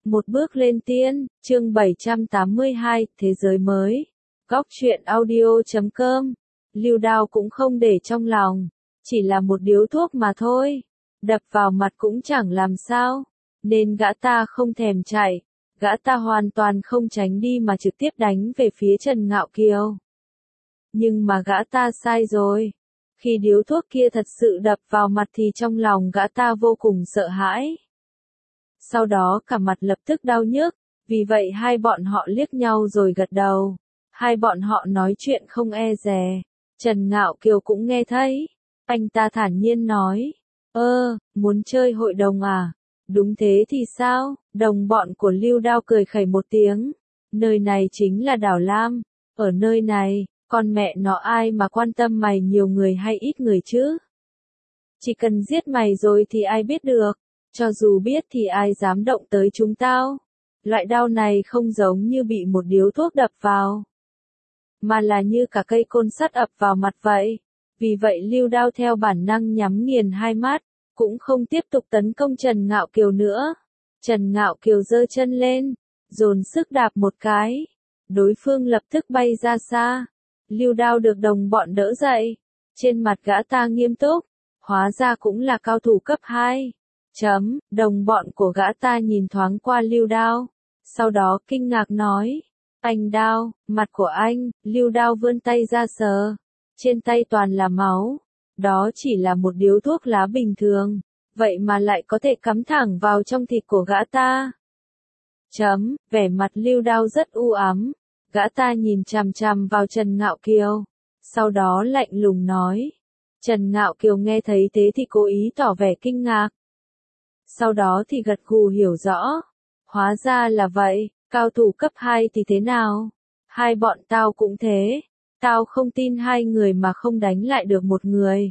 Một bước lên tiên, chương 782, Thế giới mới. Góc truyện audio.com. Lưu Đao cũng không để trong lòng, chỉ là một điếu thuốc mà thôi, đập vào mặt cũng chẳng làm sao, nên gã ta không thèm chạy, gã ta hoàn toàn không tránh đi mà trực tiếp đánh về phía Trần Ngạo Kiều. Nhưng mà gã ta sai rồi. Khi điếu thuốc kia thật sự đập vào mặt thì trong lòng gã ta vô cùng sợ hãi. Sau đó cả mặt lập tức đau nhức, vì vậy hai bọn họ liếc nhau rồi gật đầu. Hai bọn họ nói chuyện không e dè. Trần Ngạo Kiều cũng nghe thấy. Anh ta thản nhiên nói. Muốn chơi hội đồng à? Đúng thế thì sao? Đồng bọn của Lưu Đao cười khẩy một tiếng. Nơi này chính là đảo Lam. Ở nơi này, con mẹ nó ai mà quan tâm mày nhiều người hay ít người chứ? Chỉ cần giết mày rồi thì ai biết được. Cho dù biết thì ai dám động tới chúng tao. Loại đau này không giống như bị một điếu thuốc đập vào, mà là như cả cây côn sắt ập vào mặt vậy. Vì vậy Lưu Đao theo bản năng nhắm nghiền hai mắt, cũng không tiếp tục tấn công Trần Ngạo Kiều nữa. Trần Ngạo Kiều giơ chân lên, dồn sức đạp một cái. Đối phương lập tức bay ra xa. Lưu Đao được đồng bọn đỡ dậy. Trên mặt gã ta nghiêm túc, hóa ra cũng là cao thủ cấp 2. Đồng bọn của gã ta nhìn thoáng qua Lưu Đao, sau đó kinh ngạc nói. Anh Đao, mặt của anh. Lưu Đao vươn tay ra sờ. Trên tay toàn là máu. Đó chỉ là một điếu thuốc lá bình thường, vậy mà lại có thể cắm thẳng vào trong thịt của gã ta. Vẻ mặt Lưu Đao rất u ám. Gã ta nhìn chằm chằm vào Trần Ngạo Kiều, sau đó lạnh lùng nói. Trần Ngạo Kiều nghe thấy thế thì cố ý tỏ vẻ kinh ngạc. Sau đó thì gật gù hiểu rõ. Hóa ra là vậy, cao thủ cấp 2 thì thế nào? Hai bọn tao cũng thế. Tao không tin hai người mà không đánh lại được một người.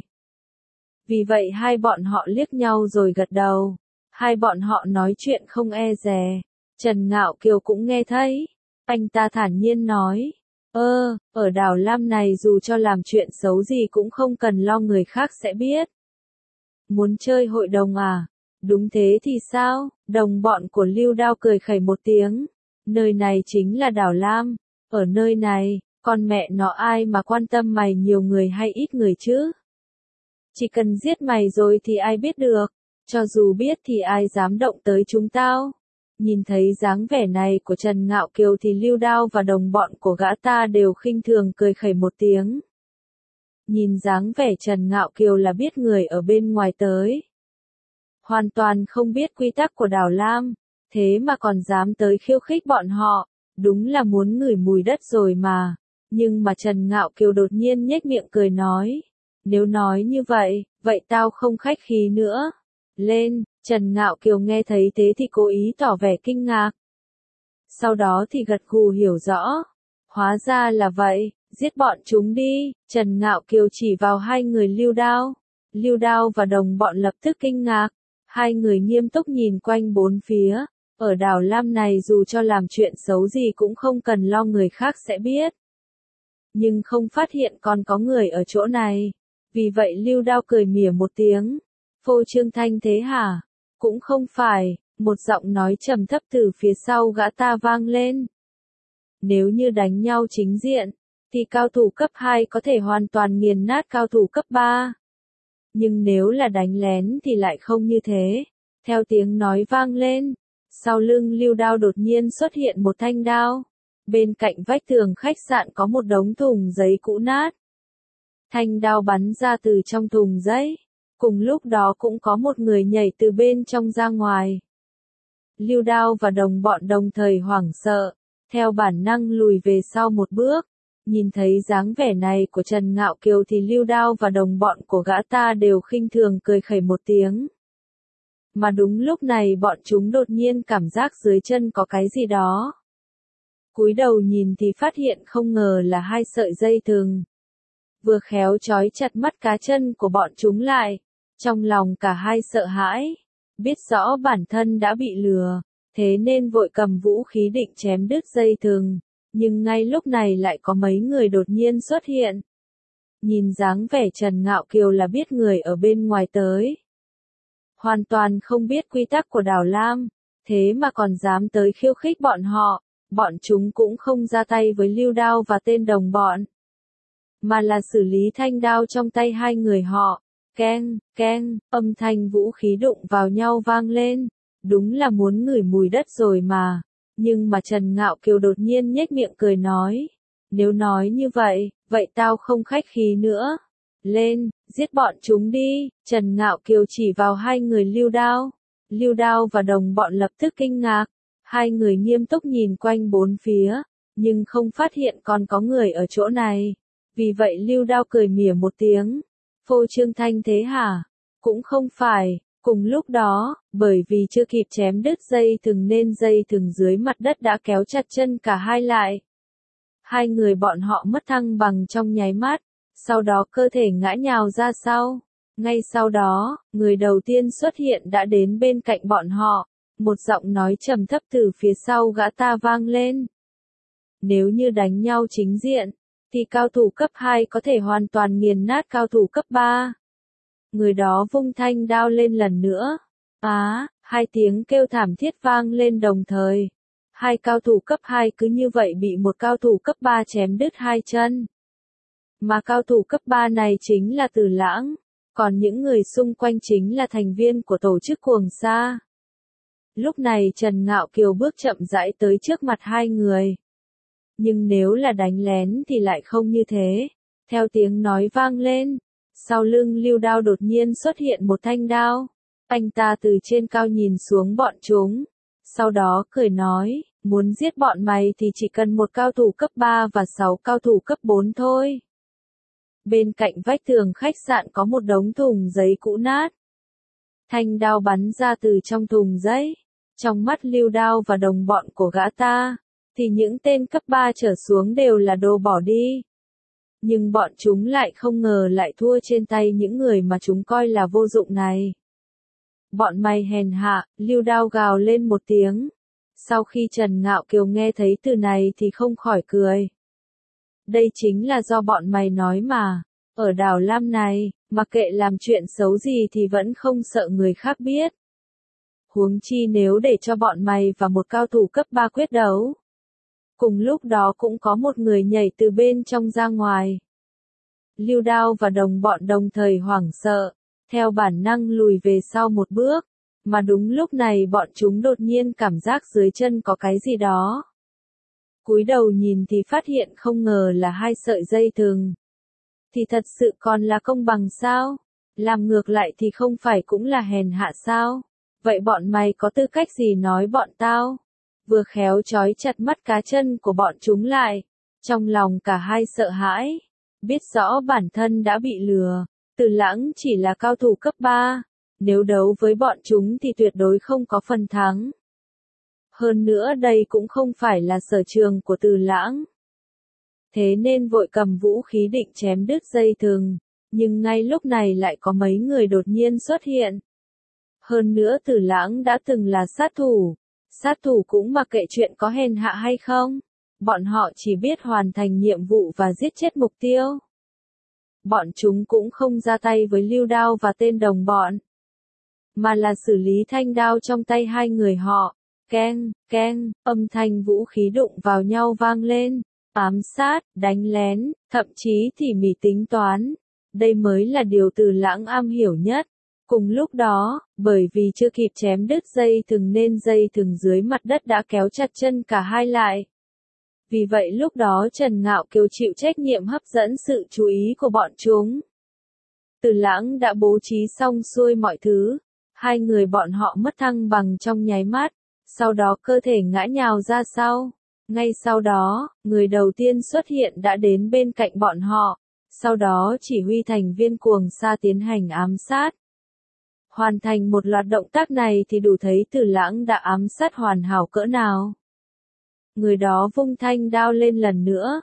Vì vậy hai bọn họ liếc nhau rồi gật đầu. Hai bọn họ nói chuyện không e dè. Trần Ngạo Kiều cũng nghe thấy. Anh ta thản nhiên nói. Ở đảo Lam này dù cho làm chuyện xấu gì cũng không cần lo người khác sẽ biết. Muốn chơi hội đồng à? Đúng thế thì sao? Đồng bọn của Lưu Đao cười khẩy một tiếng. Nơi này chính là đảo Lam. Ở nơi này, con mẹ nó ai mà quan tâm mày nhiều người hay ít người chứ? Chỉ cần giết mày rồi thì ai biết được. Cho dù biết thì ai dám động tới chúng tao. Nhìn thấy dáng vẻ này của Trần Ngạo Kiều thì Lưu Đao và đồng bọn của gã ta đều khinh thường cười khẩy một tiếng. Nhìn dáng vẻ Trần Ngạo Kiều là biết người ở bên ngoài tới. Hoàn toàn không biết quy tắc của đảo Lam, thế mà còn dám tới khiêu khích bọn họ, đúng là muốn ngửi mùi đất rồi mà. Nhưng mà Trần Ngạo Kiều đột nhiên nhếch miệng cười nói. Nếu nói như vậy, vậy tao không khách khí nữa. Lên, Trần Ngạo Kiều nghe thấy thế thì cố ý tỏ vẻ kinh ngạc. Sau đó thì gật gù hiểu rõ. Hóa ra là vậy, giết bọn chúng đi. Trần Ngạo Kiều chỉ vào hai người Lưu Đao. Lưu Đao và đồng bọn lập tức kinh ngạc. Hai người nghiêm túc nhìn quanh bốn phía. Ở đảo Lam này dù cho làm chuyện xấu gì cũng không cần lo người khác sẽ biết. Nhưng không phát hiện còn có người ở chỗ này. Vì vậy Lưu Đao cười mỉa một tiếng. Phô trương thanh thế hả? Cũng không phải. Một giọng nói trầm thấp từ phía sau gã ta vang lên. Nếu như đánh nhau chính diện, thì cao thủ cấp 2 có thể hoàn toàn nghiền nát cao thủ cấp 3. Nhưng nếu là đánh lén thì lại không như thế. Theo tiếng nói vang lên, sau lưng Lưu Đao đột nhiên xuất hiện một thanh đao. Bên cạnh vách tường khách sạn có một đống thùng giấy cũ nát. Thanh đao bắn ra từ trong thùng giấy. Cùng lúc đó cũng có một người nhảy từ bên trong ra ngoài. Lưu Đao và đồng bọn đồng thời hoảng sợ, theo bản năng lùi về sau một bước. Nhìn thấy dáng vẻ này của Trần Ngạo Kiều thì Lưu Đao và đồng bọn của gã ta đều khinh thường cười khẩy một tiếng. Mà đúng lúc này bọn chúng đột nhiên cảm giác dưới chân có cái gì đó. Cúi đầu nhìn thì phát hiện không ngờ là hai sợi dây thừng. Vừa khéo trói chặt mắt cá chân của bọn chúng lại. Trong lòng cả hai sợ hãi. Biết rõ bản thân đã bị lừa, thế nên vội cầm vũ khí định chém đứt dây thừng. Nhưng ngay lúc này lại có mấy người đột nhiên xuất hiện. Nhìn dáng vẻ Trần Ngạo Kiều là biết người ở bên ngoài tới. Hoàn toàn không biết quy tắc của đảo Lam. thế mà còn dám tới khiêu khích bọn họ, bọn chúng cũng không ra tay với Lưu Đao và tên đồng bọn, mà là xử lý thanh đao trong tay hai người họ. Keng, keng, âm thanh vũ khí đụng vào nhau vang lên, đúng là muốn ngửi mùi đất rồi mà. Nhưng mà Trần Ngạo Kiều đột nhiên nhếch miệng cười nói, nếu nói như vậy, vậy tao không khách khí nữa. Lên, giết bọn chúng đi. Trần Ngạo Kiều chỉ vào hai người Lưu Đao. Lưu Đao và đồng bọn lập tức kinh ngạc, hai người nghiêm túc nhìn quanh bốn phía, nhưng không phát hiện còn có người ở chỗ này. Vì vậy Lưu Đao cười mỉa một tiếng, phô trương thanh thế hả? Cũng không phải. Cùng lúc đó, bởi vì chưa kịp chém đứt dây thừng nên dây thừng dưới mặt đất đã kéo chặt chân cả hai lại. Hai người bọn họ mất thăng bằng trong nháy mắt, sau đó cơ thể ngã nhào ra sau. Ngay sau đó, người đầu tiên xuất hiện đã đến bên cạnh bọn họ, một giọng nói trầm thấp từ phía sau gã ta vang lên. Nếu như đánh nhau chính diện, thì cao thủ cấp 2 có thể hoàn toàn nghiền nát cao thủ cấp 3. Người đó vung thanh đao lên lần nữa. Hai tiếng kêu thảm thiết vang lên đồng thời. Hai cao thủ cấp 2 cứ như vậy bị một cao thủ cấp 3 chém đứt hai chân. Mà cao thủ cấp 3 này chính là Từ Lãng, còn những người xung quanh chính là thành viên của tổ chức Cuồng Sa. Lúc này Trần Ngạo Kiều bước chậm rãi tới trước mặt hai người. Nhưng nếu là đánh lén thì lại không như thế. Theo tiếng nói vang lên, sau lưng Lưu Đao đột nhiên xuất hiện một thanh đao. Anh ta từ trên cao nhìn xuống bọn chúng, sau đó cười nói, muốn giết bọn mày thì chỉ cần một cao thủ cấp 3 và 6 cao thủ cấp 4 thôi. Bên cạnh vách tường khách sạn có một đống thùng giấy cũ nát. Thanh đao bắn ra từ trong thùng giấy. Trong mắt Lưu Đao và đồng bọn của gã ta, thì những tên cấp 3 trở xuống đều là đồ bỏ đi. Nhưng bọn chúng lại không ngờ lại thua trên tay những người mà chúng coi là vô dụng này. Bọn mày hèn hạ, Lưu Đao gào lên một tiếng. Sau khi Trần Ngạo Kiều nghe thấy từ này thì không khỏi cười. Đây chính là do bọn mày nói mà. Ở đảo Lam này, mặc kệ làm chuyện xấu gì thì vẫn không sợ người khác biết. Huống chi nếu để cho bọn mày và một cao thủ cấp 3 quyết đấu. Cùng lúc đó cũng có một người nhảy từ bên trong ra ngoài. Lưu Đao và đồng bọn đồng thời hoảng sợ, theo bản năng lùi về sau một bước, mà đúng lúc này bọn chúng đột nhiên cảm giác dưới chân có cái gì đó. Cúi đầu nhìn thì phát hiện không ngờ là hai sợi dây thừng. Thì thật sự còn là công bằng sao? Làm ngược lại thì không phải cũng là hèn hạ sao? Vậy bọn mày có tư cách gì nói bọn tao? Vừa khéo trói chặt mắt cá chân của bọn chúng lại. Trong lòng cả hai sợ hãi. Biết rõ bản thân đã bị lừa. Từ Lãng chỉ là cao thủ cấp 3. Nếu đấu với bọn chúng thì tuyệt đối không có phần thắng. Hơn nữa đây cũng không phải là sở trường của Từ Lãng. Thế nên vội cầm vũ khí định chém đứt dây thừng. Nhưng ngay lúc này lại có mấy người đột nhiên xuất hiện. Hơn nữa Từ Lãng đã từng là sát thủ. Sát thủ cũng mặc kệ chuyện có hèn hạ hay không. Bọn họ chỉ biết hoàn thành nhiệm vụ và giết chết mục tiêu. Bọn chúng cũng không ra tay với Lưu Đao và tên đồng bọn, mà là xử lý thanh đao trong tay hai người họ. Keng, keng, âm thanh vũ khí đụng vào nhau vang lên. Ám sát, đánh lén, thậm chí tỉ mỉ tính toán. Đây mới là điều Từ Lãng am hiểu nhất. Cùng lúc đó, bởi vì chưa kịp chém đứt dây thừng nên dây thừng dưới mặt đất đã kéo chặt chân cả hai lại. Vì vậy lúc đó Trần Ngạo Kiều chịu trách nhiệm hấp dẫn sự chú ý của bọn chúng. Từ Lãng đã bố trí xong xuôi mọi thứ. Hai người bọn họ mất thăng bằng trong nháy mắt. Sau đó cơ thể ngã nhào ra sau. Ngay sau đó, người đầu tiên xuất hiện đã đến bên cạnh bọn họ. Sau đó chỉ huy thành viên Cuồng Sa tiến hành ám sát. Hoàn thành một loạt động tác này thì đủ thấy Từ Lãng đã ám sát hoàn hảo cỡ nào. Người đó vung thanh đao lên lần nữa.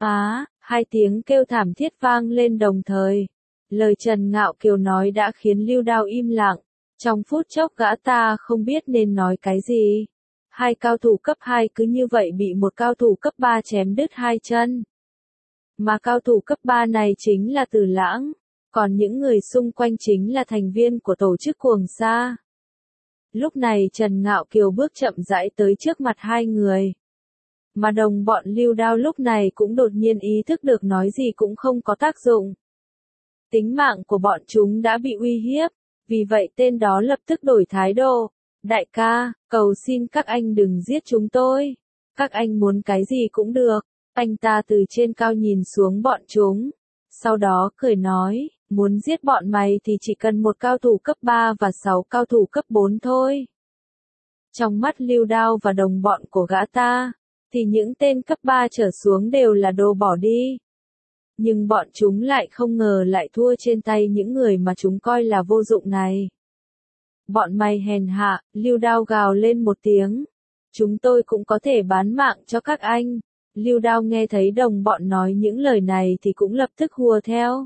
Hai tiếng kêu thảm thiết vang lên đồng thời. Lời Trần Ngạo Kiều nói đã khiến Lưu Đao im lặng. Trong phút chốc gã ta không biết nên nói cái gì. Hai cao thủ cấp 2 cứ như vậy bị một cao thủ cấp 3 chém đứt hai chân. Mà cao thủ cấp 3 này chính là Từ Lãng. Còn những người xung quanh chính là thành viên của tổ chức Cuồng Sa. Lúc này Trần Ngạo Kiều bước chậm rãi tới trước mặt hai người. Mà đồng bọn Lưu Đao lúc này cũng đột nhiên ý thức được nói gì cũng không có tác dụng. Tính mạng của bọn chúng đã bị uy hiếp, vì vậy tên đó lập tức đổi thái độ. Đại ca, cầu xin các anh đừng giết chúng tôi. Các anh muốn cái gì cũng được. Anh ta từ trên cao nhìn xuống bọn chúng. Sau đó cười nói, muốn giết bọn mày thì chỉ cần một cao thủ cấp 3 và 6 cao thủ cấp 4 thôi. Trong mắt Lưu Đao và đồng bọn của gã ta, thì những tên cấp 3 trở xuống đều là đồ bỏ đi. Nhưng bọn chúng lại không ngờ lại thua trên tay những người mà chúng coi là vô dụng này. Bọn mày hèn hạ, Lưu Đao gào lên một tiếng. Chúng tôi cũng có thể bán mạng cho các anh. Lưu Đao nghe thấy đồng bọn nói những lời này thì cũng lập tức hùa theo.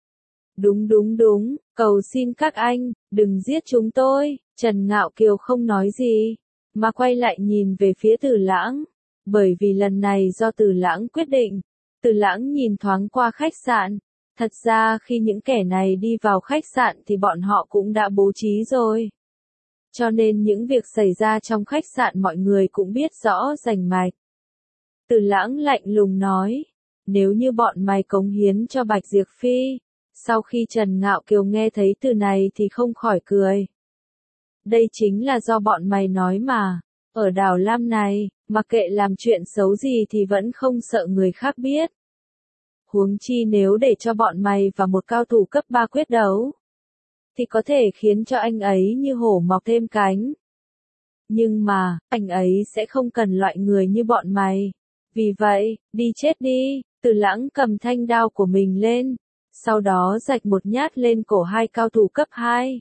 Đúng, cầu xin các anh, đừng giết chúng tôi. Trần Ngạo Kiều không nói gì, mà quay lại nhìn về phía Từ Lãng. Bởi vì lần này do Từ Lãng quyết định. Từ Lãng nhìn thoáng qua khách sạn. Thật ra khi những kẻ này đi vào khách sạn thì bọn họ cũng đã bố trí rồi. Cho nên những việc xảy ra trong khách sạn mọi người cũng biết rõ rành mạch. Từ Lãng lạnh lùng nói, nếu như bọn mày cống hiến cho Bạch Diệp Phi. Sau khi Trần Ngạo Kiều nghe thấy từ này thì không khỏi cười. Đây chính là do bọn mày nói mà, ở đảo Lam này, mặc kệ làm chuyện xấu gì thì vẫn không sợ người khác biết. Huống chi nếu để cho bọn mày và một cao thủ cấp 3 quyết đấu, thì có thể khiến cho anh ấy như hổ mọc thêm cánh. Nhưng mà, anh ấy sẽ không cần loại người như bọn mày. Vì vậy, đi chết đi. Từ Lãng cầm thanh đao của mình lên, sau đó rạch một nhát lên cổ hai cao thủ cấp 2.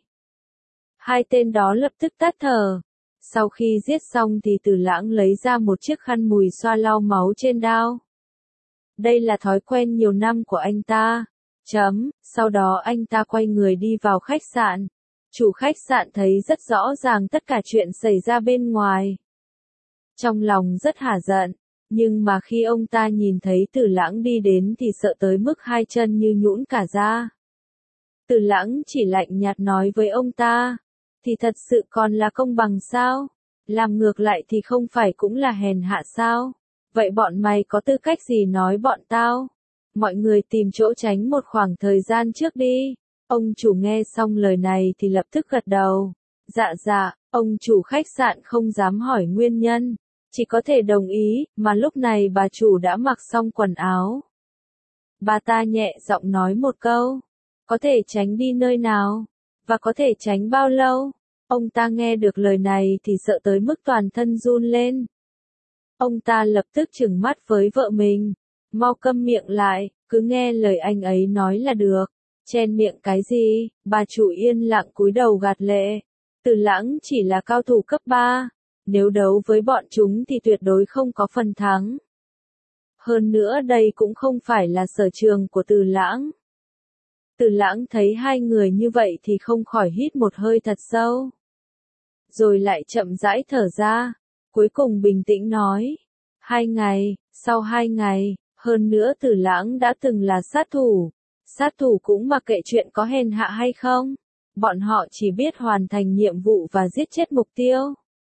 Hai tên đó lập tức tắt thở. Sau khi giết xong thì Từ Lãng lấy ra một chiếc khăn mùi xoa lau máu trên đao. Đây là thói quen nhiều năm của anh ta. Sau đó anh ta quay người đi vào khách sạn. Chủ khách sạn thấy rất rõ ràng tất cả chuyện xảy ra bên ngoài. Trong lòng rất hả giận, nhưng mà khi ông ta nhìn thấy Từ Lãng đi đến thì sợ tới mức hai chân như nhũn cả ra. Từ Lãng chỉ lạnh nhạt nói với ông ta, thì thật sự còn là công bằng sao? Làm ngược lại thì không phải cũng là hèn hạ sao? Vậy bọn mày có tư cách gì nói bọn tao? Mọi người tìm chỗ tránh một khoảng thời gian trước đi. Ông chủ nghe xong lời này thì lập tức gật đầu. Dạ, ông chủ khách sạn không dám hỏi nguyên nhân, chỉ có thể đồng ý, mà lúc này bà chủ đã mặc xong quần áo. Bà ta nhẹ giọng nói một câu, có thể tránh đi nơi nào, và có thể tránh bao lâu. Ông ta nghe được lời này thì sợ tới mức toàn thân run lên. Ông ta lập tức trừng mắt với vợ mình, mau câm miệng lại, cứ nghe lời anh ấy nói là được. Chen miệng cái gì? Bà chủ yên lặng cúi đầu gạt lệ. Từ Lãng chỉ là cao thủ cấp 3, nếu đấu với bọn chúng thì tuyệt đối không có phần thắng. Hơn nữa đây cũng không phải là sở trường của Từ Lãng. Từ Lãng thấy hai người như vậy thì không khỏi hít một hơi thật sâu. Rồi lại chậm rãi thở ra, cuối cùng bình tĩnh nói, 2 ngày, sau 2 ngày, hơn nữa Từ Lãng đã từng là sát thủ. Sát thủ cũng mặc kệ chuyện có hèn hạ hay không. Bọn họ chỉ biết hoàn thành nhiệm vụ và giết chết mục tiêu.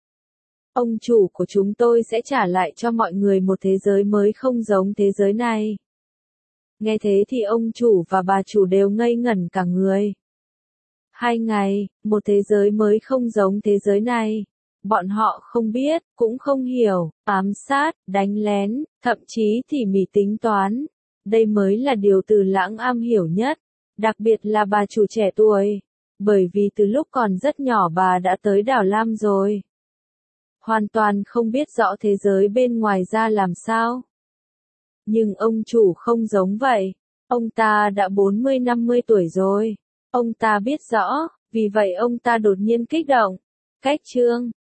Ông chủ của chúng tôi sẽ trả lại cho mọi người một thế giới mới không giống thế giới này. Nghe thế thì ông chủ và bà chủ đều ngây ngẩn cả người. 2 ngày, một thế giới mới không giống thế giới này. Bọn họ không biết, cũng không hiểu, ám sát, đánh lén, thậm chí tỉ mỉ tính toán. Đây mới là điều Từ Lãng am hiểu nhất, đặc biệt là bà chủ trẻ tuổi, bởi vì từ lúc còn rất nhỏ bà đã tới đảo Lam rồi. Hoàn toàn không biết rõ thế giới bên ngoài ra làm sao. Nhưng ông chủ không giống vậy, ông ta đã 40-50 tuổi rồi, ông ta biết rõ, vì vậy ông ta đột nhiên kích động. Cách chương